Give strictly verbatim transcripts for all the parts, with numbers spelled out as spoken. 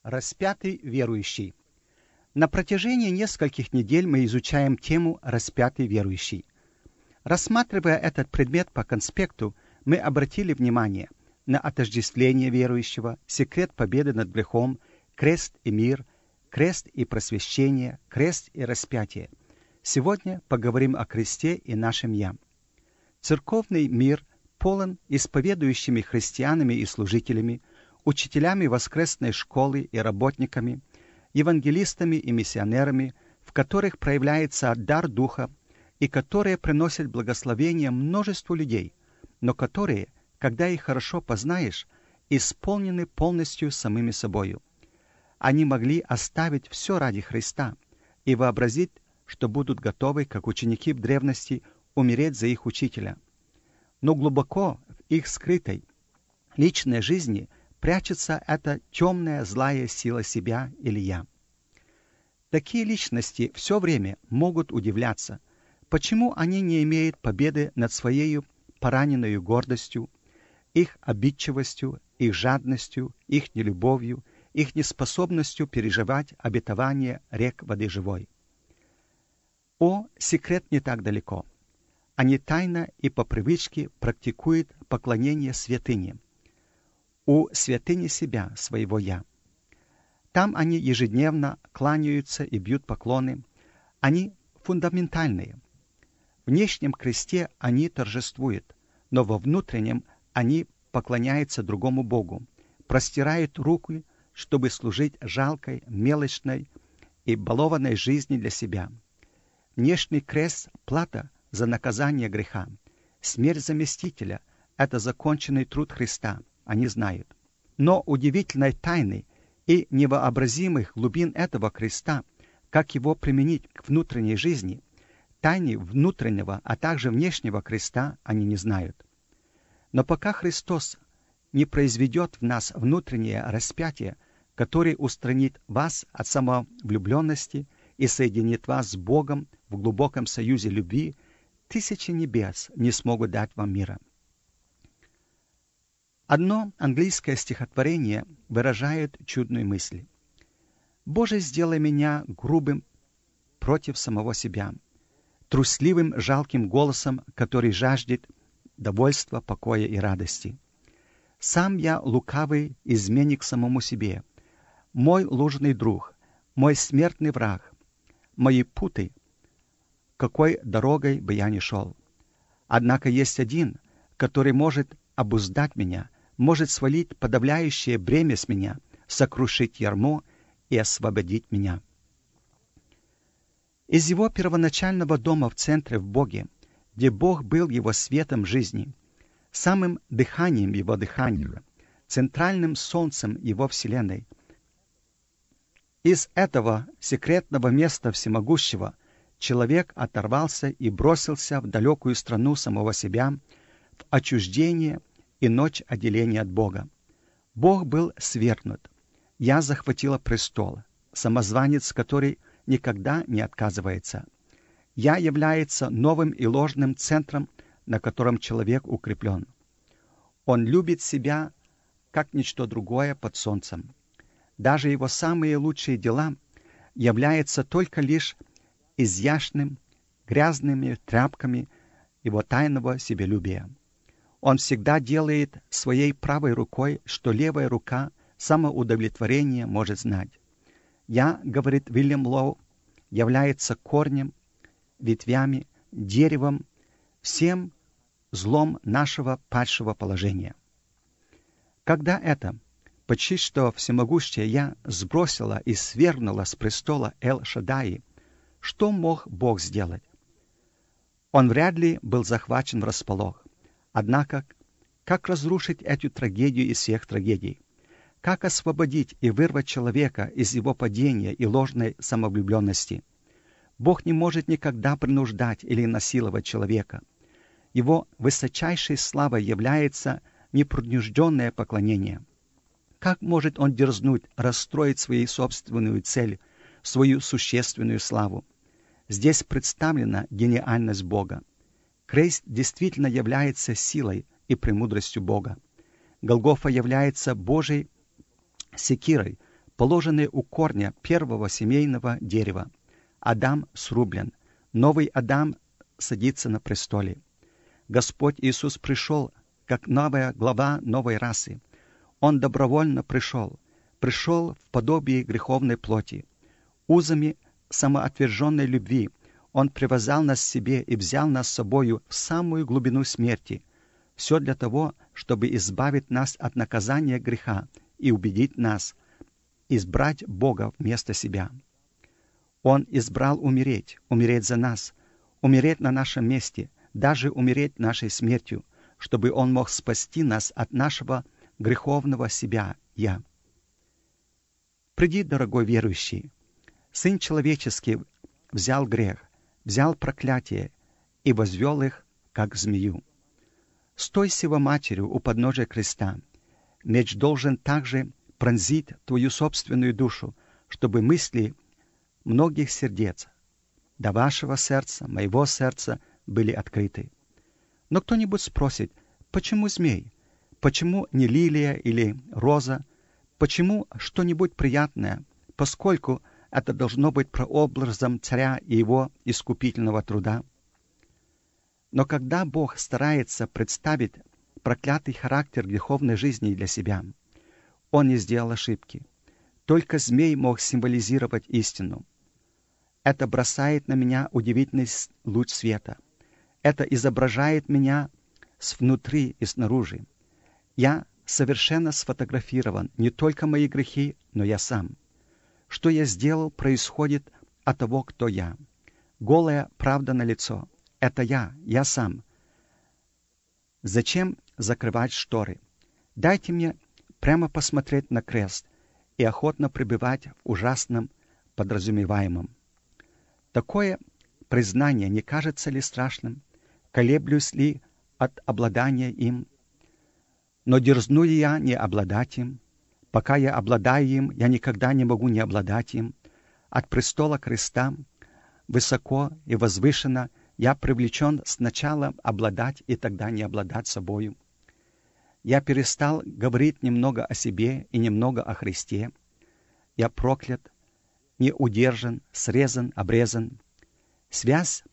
Распятый верующий. На протяжении нескольких недель мы изучаем тему «Распятый верующий». Рассматривая этот предмет по конспекту, мы обратили внимание на отождествление верующего, секрет победы над грехом, крест и мир, крест и просвещение, крест и распятие. Сегодня поговорим о кресте и нашем «я». Церковный мир полон исповедующими христианами и служителями, учителями воскресной школы и работниками, евангелистами и миссионерами, в которых проявляется дар Духа и которые приносят благословение множеству людей, но которые, когда их хорошо познаешь, исполнены полностью самими собою. Они могли оставить все ради Христа и вообразить, что будут готовы, как ученики в древности, умереть за их учителя. Но глубоко в их скрытой личной жизни прячется эта темная злая сила себя или «я». Такие личности все время могут удивляться, почему они не имеют победы над своей пораненной гордостью, их обидчивостью, их жадностью, их нелюбовью, их неспособностью переживать обетование рек воды живой. О, секрет не так далеко. Они тайно и по привычке практикуют поклонение святыне. У святыни себя, своего «я». Там они ежедневно кланяются и бьют поклоны. Они фундаментальные. В внешнем кресте они торжествуют, но во внутреннем они поклоняются другому Богу, простирают руку, чтобы служить жалкой, мелочной и балованной жизни для себя. Внешний крест – плата за наказание греха. Смерть заместителя – это законченный труд Христа. Они знают. Но удивительной тайны и невообразимых глубин этого креста, как его применить к внутренней жизни, тайны внутреннего, а также внешнего креста, они не знают. Но пока Христос не произведет в нас внутреннее распятие, которое устранит вас от самовлюбленности и соединит вас с Богом в глубоком союзе любви, тысячи небес не смогут дать вам мира. Одно английское стихотворение выражает чудную мысль. «Боже, сделай меня грубым против самого себя, трусливым, жалким голосом, который жаждет довольства, покоя и радости. Сам я лукавый изменник самому себе, мой ложный друг, мой смертный враг, мои путы, какой дорогой бы я ни шел. Однако есть один, который может обуздать меня, может свалить подавляющее бремя с меня, сокрушить ярмо и освободить меня». Из его первоначального дома в центре в Боге, где Бог был его светом жизни, самым дыханием его дыхания, центральным солнцем его вселенной, из этого секретного места всемогущего человек оторвался и бросился в далекую страну самого себя, в отчуждение и ночь отделения от Бога. Бог был свергнут. Я захватила престол, самозванец, который никогда не отказывается. Я является новым и ложным центром, на котором человек укреплен. Он любит себя, как ничто другое под солнцем. Даже его самые лучшие дела являются только лишь изящным, грязными тряпками его тайного себелюбия. Он всегда делает своей правой рукой, что левая рука самоудовлетворение может знать. «Я, — говорит Уильям Лоу, — является корнем, ветвями, деревом, всем злом нашего падшего положения». Когда это почти что всемогущее «Я» сбросила и свергнула с престола Эл-Шаддаи, что мог Бог сделать? Он вряд ли был захвачен врасплох. Однако, как разрушить эту трагедию из всех трагедий? Как освободить и вырвать человека из его падения и ложной самовлюбленности? Бог не может никогда принуждать или насиловать человека. Его высочайшей славой является непринужденное поклонение. Как может он дерзнуть расстроить свою собственную цель, свою существенную славу? Здесь представлена гениальность Бога. Крест действительно является силой и премудростью Бога. Голгофа является Божьей секирой, положенные у корня первого семейного дерева. Адам срублен, новый Адам садится на престоле. Господь Иисус пришел, как новая глава новой расы. Он добровольно пришел, пришел в подобии греховной плоти. Узами самоотверженной любви Он привязал нас к себе и взял нас с собою в самую глубину смерти. Все для того, чтобы избавить нас от наказания греха и убедить нас избрать Бога вместо себя. Он избрал умереть, умереть за нас, умереть на нашем месте, даже умереть нашей смертью, чтобы Он мог спасти нас от нашего греховного себя, «я». Приди, дорогой верующий, Сын Человеческий взял грех, взял проклятие и возвел их, как змею. Стой с его матерью у подножия креста. Меч должен также пронзить твою собственную душу, чтобы мысли многих сердец, до вашего сердца, моего сердца, были открыты. Но кто-нибудь спросит, почему змей? Почему не лилия или роза? Почему что-нибудь приятное? Поскольку это должно быть прообразом царя и его искупительного труда. Но когда Бог старается представить проклятый характер греховной жизни для себя, Он не сделал ошибки. Только змей мог символизировать истину. Это бросает на меня удивительный луч света. Это изображает меня снутри и снаружи. Я совершенно сфотографирован, не только мои грехи, но я сам. Что я сделал, происходит от того, кто я. Голая правда налицо. Это я, я сам. Зачем закрывать шторы? Дайте мне прямо посмотреть на крест и охотно пребывать в ужасном подразумеваемом. Такое признание не кажется ли страшным? Колеблюсь ли от обладания им? Но дерзну ли я не обладать им? Пока я обладаю им, я никогда не могу не обладать им. От престола креста, высоко и возвышенно, я привлечен сначала обладать и тогда не обладать собою. Я перестал говорить немного о себе и немного о Христе. Я проклят, не удержан, срезан, обрезан. Связь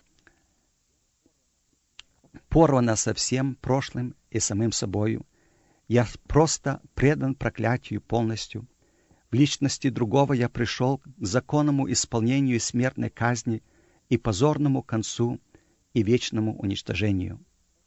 порвана со всем прошлым и самим собою. Я просто предан проклятию полностью. В личности другого я пришел к законному исполнению смертной казни и позорному концу и вечному уничтожению.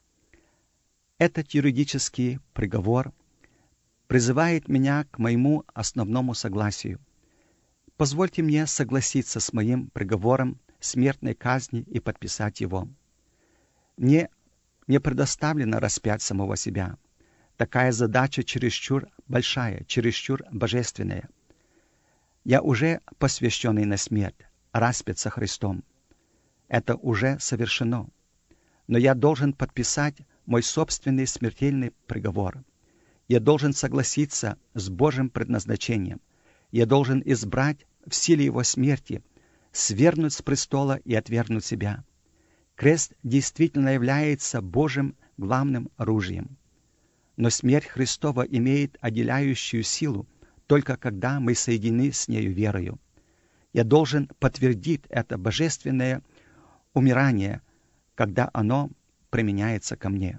Этот юридический приговор призывает меня к моему основному согласию. Позвольте мне согласиться с моим приговором смертной казни и подписать его. Мне не предоставлено распять самого себя. Такая задача чересчур большая, чересчур божественная. Я уже посвященный на смерть, распят со Христом. Это уже совершено. Но я должен подписать мой собственный смертельный приговор. Я должен согласиться с Божьим предназначением. Я должен избрать в силе Его смерти, свергнуть с престола и отвергнуть себя. Крест действительно является Божьим главным оружием. Но смерть Христова имеет отделяющую силу только когда мы соединены с нею верою. Я должен подтвердить это божественное умирание, когда оно применяется ко мне.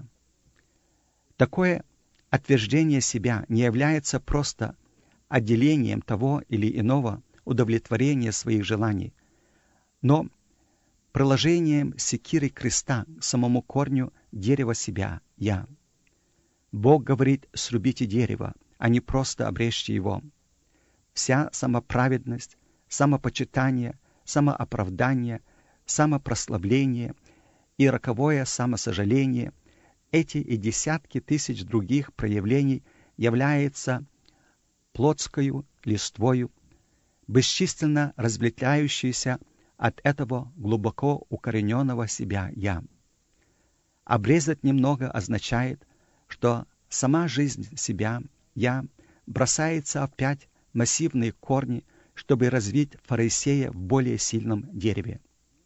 Такое отверждение себя не является просто отделением того или иного удовлетворения своих желаний, но приложением секиры креста к самому корню дерева себя, я. Бог говорит, срубите дерево, а не просто обрежьте его. Вся самоправедность, самопочитание, самооправдание, самопрославление и роковое самосожаление, эти и десятки тысяч других проявлений являются плотскою листвою, бесчисленно развлекающейся от этого глубоко укорененного себя «я». Обрезать немного означает, что сама жизнь себя, «я», бросается опять в массивные корни, чтобы развить фарисея в более сильном дереве.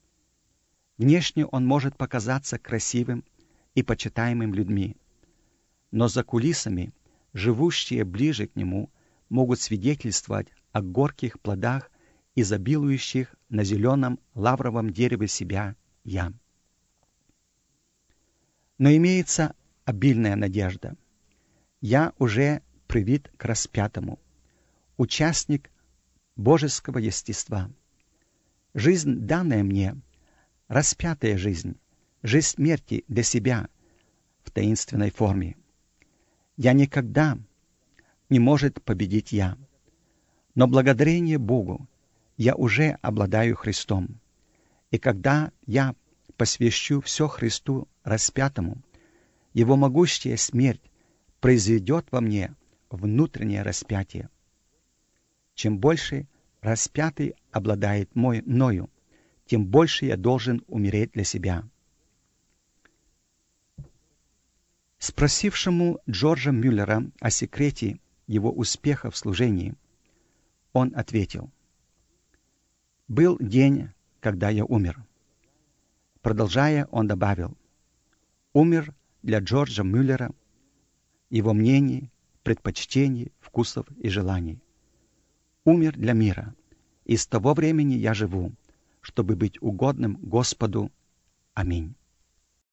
Внешне он может показаться красивым и почитаемым людьми, но за кулисами, живущие ближе к нему, могут свидетельствовать о горьких плодах, изобилующих на зеленом лавровом дереве себя я. Но имеется обильная надежда. Я уже привит к распятому, участник божеского естества. Жизнь, данная мне, распятая жизнь, жизнь смерти для себя в таинственной форме. Я никогда не может победить я, но благодарение Богу я уже обладаю Христом. И когда я посвящу все Христу распятому, Его могущая смерть произведет во мне внутреннее распятие. Чем больше распятый обладает мой, мною, тем больше я должен умереть для себя. Спросившему Джорджа Мюллера о секрете его успеха в служении, он ответил: «Был день, когда я умер». Продолжая, он добавил: «Умер для Джорджа Мюллера, его мнений, предпочтений, вкусов и желаний. Умер для мира, и с того времени я живу, чтобы быть угодным Господу. Аминь».